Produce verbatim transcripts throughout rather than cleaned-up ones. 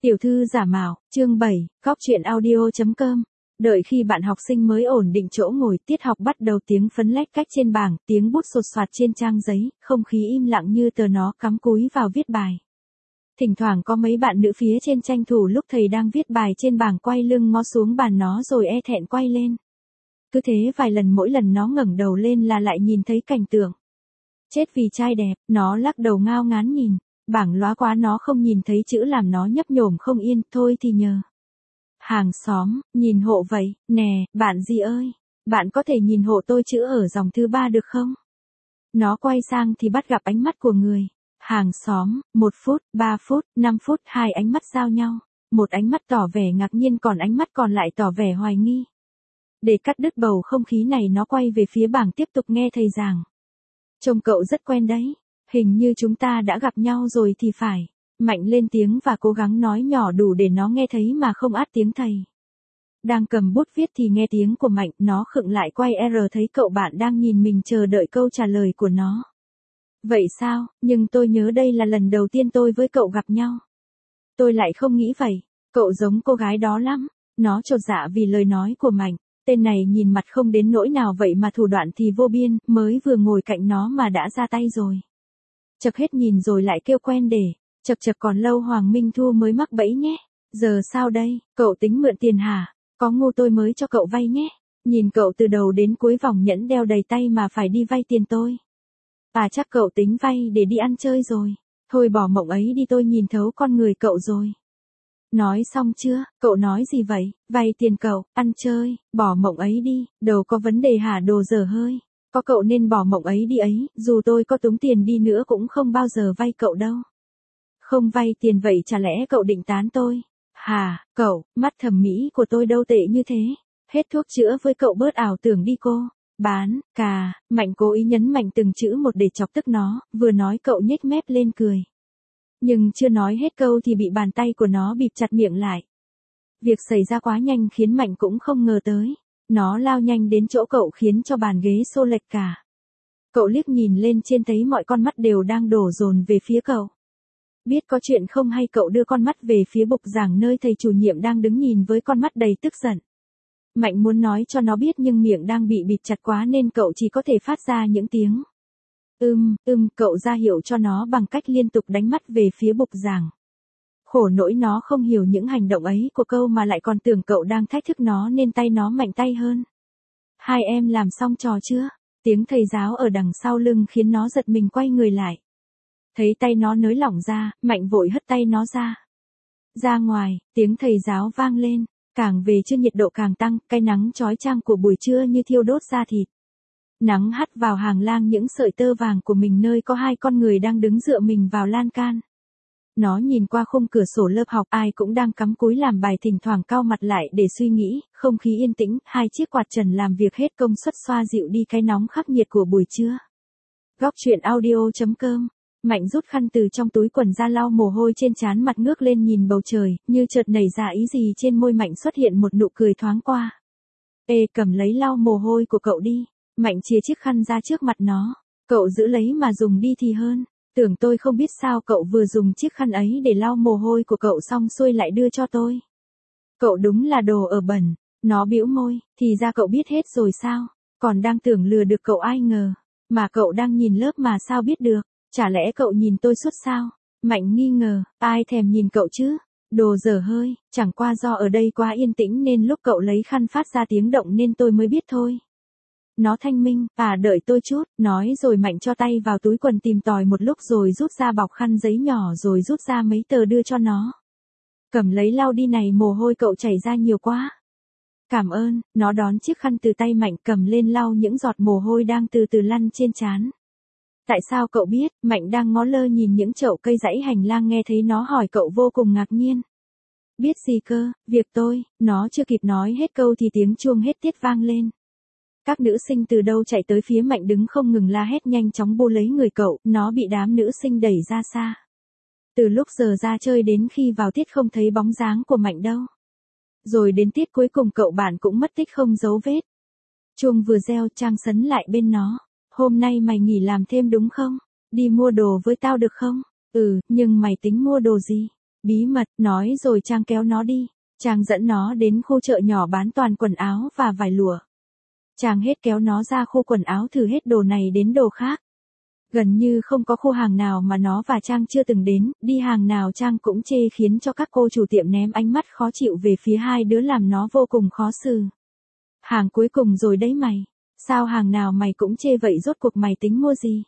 Tiểu thư giả mạo, chương bảy, góc truyện audio chấm com. Đợi khi bạn học sinh mới ổn định chỗ ngồi, tiết học bắt đầu, tiếng phấn lách cách trên bảng, tiếng bút sột soạt trên trang giấy, không khí im lặng như tờ nó cắm cúi vào viết bài. Thỉnh thoảng có mấy bạn nữ phía trên tranh thủ lúc thầy đang viết bài trên bảng quay lưng ngó xuống bàn nó rồi e thẹn quay lên. Cứ thế vài lần, mỗi lần nó ngẩng đầu lên là lại nhìn thấy cảnh tượng. Chết vì trai đẹp, nó lắc đầu ngao ngán nhìn. Bảng lóa quá nó không nhìn thấy chữ làm nó nhấp nhổm không yên, thôi thì nhờ hàng xóm, nhìn hộ vậy, nè, bạn gì ơi, bạn có thể nhìn hộ tôi chữ ở dòng thứ ba được không? Nó quay sang thì bắt gặp ánh mắt của người. Hàng xóm, một phút, ba phút, năm phút, hai ánh mắt giao nhau. Một ánh mắt tỏ vẻ ngạc nhiên, còn ánh mắt còn lại tỏ vẻ hoài nghi. Để cắt đứt bầu không khí này, nó quay về phía bảng tiếp tục nghe thầy giảng. Trông cậu rất quen đấy. Hình như chúng ta đã gặp nhau rồi thì phải. Mạnh lên tiếng và cố gắng nói nhỏ đủ để nó nghe thấy mà không át tiếng thầy. Đang cầm bút viết thì nghe tiếng của Mạnh, nó khựng lại quay R thấy cậu bạn đang nhìn mình chờ đợi câu trả lời của nó. Vậy sao, nhưng tôi nhớ đây là lần đầu tiên tôi với cậu gặp nhau. Tôi lại không nghĩ vậy, cậu giống cô gái đó lắm. Nó chột dạ vì lời nói của Mạnh. Tên này nhìn mặt không đến nỗi nào vậy mà thủ đoạn thì vô biên, mới vừa ngồi cạnh nó mà đã ra tay rồi. Chật hết nhìn rồi lại kêu quen để, chật chật còn lâu Hoàng Minh Thu mới mắc bẫy nhé. Giờ sao đây, cậu tính mượn tiền hả? Có ngu tôi mới cho cậu vay nhé. Nhìn cậu từ đầu đến cuối vòng nhẫn đeo đầy tay mà phải đi vay tiền tôi. À chắc cậu tính vay để đi ăn chơi rồi. Thôi bỏ mộng ấy đi, tôi nhìn thấu con người cậu rồi. Nói xong chưa, cậu nói gì vậy? Vay tiền cậu, ăn chơi, bỏ mộng ấy đi, đầu có vấn đề hả đồ dở hơi. Có cậu nên bỏ mộng ấy đi ấy, dù tôi có túng tiền đi nữa cũng không bao giờ vay cậu đâu. Không vay tiền vậy chả lẽ cậu định tán tôi? Hà, cậu, mắt thẩm mỹ của tôi đâu tệ như thế. Hết thuốc chữa với cậu bớt ảo tưởng đi cô. Bán, cà, Mạnh cố ý nhấn mạnh từng chữ một để chọc tức nó, vừa nói cậu nhếch mép lên cười. Nhưng chưa nói hết câu thì bị bàn tay của nó bịt chặt miệng lại. Việc xảy ra quá nhanh khiến Mạnh cũng không ngờ tới. Nó lao nhanh đến chỗ cậu khiến cho bàn ghế xô lệch cả. Cậu liếc nhìn lên trên thấy mọi con mắt đều đang đổ dồn về phía cậu. Biết có chuyện không hay cậu đưa con mắt về phía bục giảng nơi thầy chủ nhiệm đang đứng nhìn với con mắt đầy tức giận. Mạnh muốn nói cho nó biết nhưng miệng đang bị bịt chặt quá nên cậu chỉ có thể phát ra những tiếng. Ưm, ưm, cậu ra hiệu cho nó bằng cách liên tục đánh mắt về phía bục giảng. Khổ nỗi nó không hiểu những hành động ấy của cậu mà lại còn tưởng cậu đang thách thức nó nên tay nó mạnh tay hơn. Hai em làm xong trò chưa? Tiếng thầy giáo ở đằng sau lưng khiến nó giật mình quay người lại. Thấy tay nó nới lỏng ra, Mạnh vội hất tay nó ra. Ra ngoài, tiếng thầy giáo vang lên, càng về trưa nhiệt độ càng tăng, cái nắng chói chang của buổi trưa như thiêu đốt da thịt. Nắng hắt vào hàng lang những sợi tơ vàng của mình nơi có hai con người đang đứng dựa mình vào lan can. Nó nhìn qua khung cửa sổ lớp học, ai cũng đang cắm cúi làm bài, thỉnh thoảng cau mặt lại để suy nghĩ, không khí yên tĩnh, hai chiếc quạt trần làm việc hết công suất xoa dịu đi cái nóng khắc nghiệt của buổi trưa. Góc truyện audio chấm com. Mạnh rút khăn từ trong túi quần ra lau mồ hôi trên trán, mặt ngước lên nhìn bầu trời, như chợt nảy ra ý gì trên môi Mạnh xuất hiện một nụ cười thoáng qua. Ê, cầm lấy lau mồ hôi của cậu đi. Mạnh chia chiếc khăn ra trước mặt nó. Cậu giữ lấy mà dùng đi thì hơn. Tưởng tôi không biết sao cậu vừa dùng chiếc khăn ấy để lau mồ hôi của cậu xong xuôi lại đưa cho tôi. Cậu đúng là đồ ở bẩn. Nó bĩu môi, thì ra cậu biết hết rồi sao? Còn đang tưởng lừa được cậu ai ngờ. Mà cậu đang nhìn lớp mà sao biết được? Chả lẽ cậu nhìn tôi suốt sao? Mạnh nghi ngờ, ai thèm nhìn cậu chứ? Đồ dở hơi, chẳng qua do ở đây quá yên tĩnh nên lúc cậu lấy khăn phát ra tiếng động nên tôi mới biết thôi. Nó thanh minh, à đợi tôi chút, nói rồi Mạnh cho tay vào túi quần tìm tòi một lúc rồi rút ra bọc khăn giấy nhỏ rồi rút ra mấy tờ đưa cho nó. Cầm lấy lau đi này, mồ hôi cậu chảy ra nhiều quá. Cảm ơn, nó đón chiếc khăn từ tay Mạnh cầm lên lau những giọt mồ hôi đang từ từ lăn trên trán. Tại sao cậu biết? Mạnh đang ngó lơ nhìn những chậu cây dãy hành lang, nghe thấy nó hỏi cậu vô cùng ngạc nhiên. Biết gì cơ, việc tôi, nó chưa kịp nói hết câu thì tiếng chuông hết tiết vang lên. Các nữ sinh từ đâu chạy tới phía Mạnh đứng không ngừng la hét, nhanh chóng bu lấy người cậu, nó bị đám nữ sinh đẩy ra xa. Từ lúc giờ ra chơi đến khi vào tiết không thấy bóng dáng của Mạnh đâu. Rồi đến tiết cuối cùng cậu bạn cũng mất tích không dấu vết. Chuông vừa reo, Trang sấn lại bên nó. Hôm nay mày nghỉ làm thêm đúng không? Đi mua đồ với tao được không? Ừ, nhưng mày tính mua đồ gì? Bí mật, nói rồi Trang kéo nó đi. Trang dẫn nó đến khu chợ nhỏ bán toàn quần áo và vải lụa. Trang hết kéo nó ra khu quần áo thử hết đồ này đến đồ khác. Gần như không có khu hàng nào mà nó và Trang chưa từng đến, đi hàng nào Trang cũng chê khiến cho các cô chủ tiệm ném ánh mắt khó chịu về phía hai đứa làm nó vô cùng khó xử. Hàng cuối cùng rồi đấy mày. Sao hàng nào mày cũng chê vậy, rốt cuộc mày tính mua gì?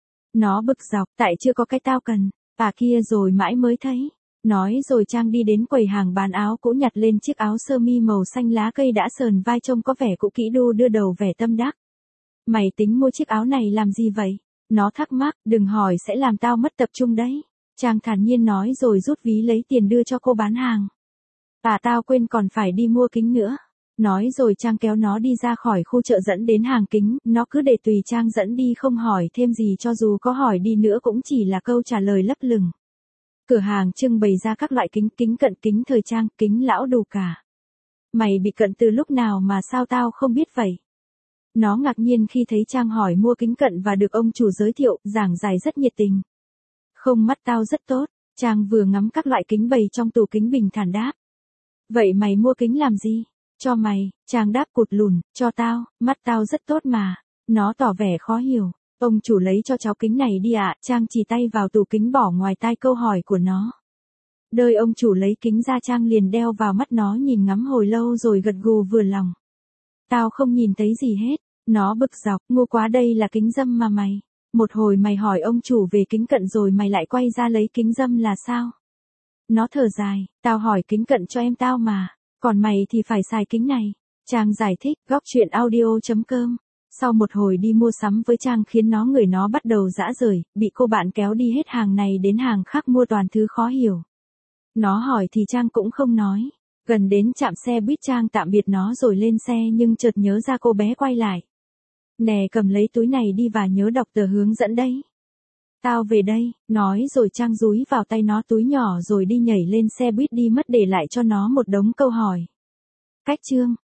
Nó bực dọc, tại chưa có cái tao cần, à kia rồi mãi mới thấy. Nói rồi Trang đi đến quầy hàng bán áo cũ nhặt lên chiếc áo sơ mi màu xanh lá cây đã sờn vai trông có vẻ cũ kỹ, đu đưa đầu vẻ tâm đắc. Mày tính mua chiếc áo này làm gì vậy? Nó thắc mắc, đừng hỏi sẽ làm tao mất tập trung đấy. Trang thản nhiên nói rồi rút ví lấy tiền đưa cho cô bán hàng. À tao quên còn phải đi mua kính nữa. Nói rồi Trang kéo nó đi ra khỏi khu chợ dẫn đến hàng kính, nó cứ để tùy Trang dẫn đi không hỏi thêm gì, cho dù có hỏi đi nữa cũng chỉ là câu trả lời lấp lửng. Cửa hàng trưng bày ra các loại kính, kính cận, kính thời trang, kính lão đủ cả. Mày bị cận từ lúc nào mà sao tao không biết vậy? Nó ngạc nhiên khi thấy Trang hỏi mua kính cận và được ông chủ giới thiệu, giảng giải rất nhiệt tình. Không, mắt tao rất tốt. Trang vừa ngắm các loại kính bày trong tủ kính bình thản đáp. Vậy mày mua kính làm gì? Cho mày. Trang đáp cụt lùn, cho tao, mắt tao rất tốt mà. Nó tỏ vẻ khó hiểu. Ông chủ lấy cho cháu kính này đi ạ. Trang chỉ tay vào tủ kính bỏ ngoài tai câu hỏi của nó. Đợi ông chủ lấy kính ra, Trang liền đeo vào mắt nó nhìn ngắm hồi lâu rồi gật gù vừa lòng. Tao không nhìn thấy gì hết. Nó bực dọc, ngu quá, đây là kính râm mà mày. Một hồi mày hỏi ông chủ về kính cận rồi mày lại quay ra lấy kính râm là sao? Nó thở dài, tao hỏi kính cận cho em tao mà, còn mày thì phải xài kính này. Trang giải thích, góc chuyện audio chấm com. Sau một hồi đi mua sắm với Trang khiến nó người nó bắt đầu rã rời, bị cô bạn kéo đi hết hàng này đến hàng khác mua toàn thứ khó hiểu. Nó hỏi thì Trang cũng không nói. Gần đến trạm xe buýt Trang tạm biệt nó rồi lên xe nhưng chợt nhớ ra cô bé quay lại. Nè, cầm lấy túi này đi và nhớ đọc tờ hướng dẫn đấy. Tao về đây, nói rồi Trang dúi vào tay nó túi nhỏ rồi đi nhảy lên xe buýt đi mất, để lại cho nó một đống câu hỏi. Cách chương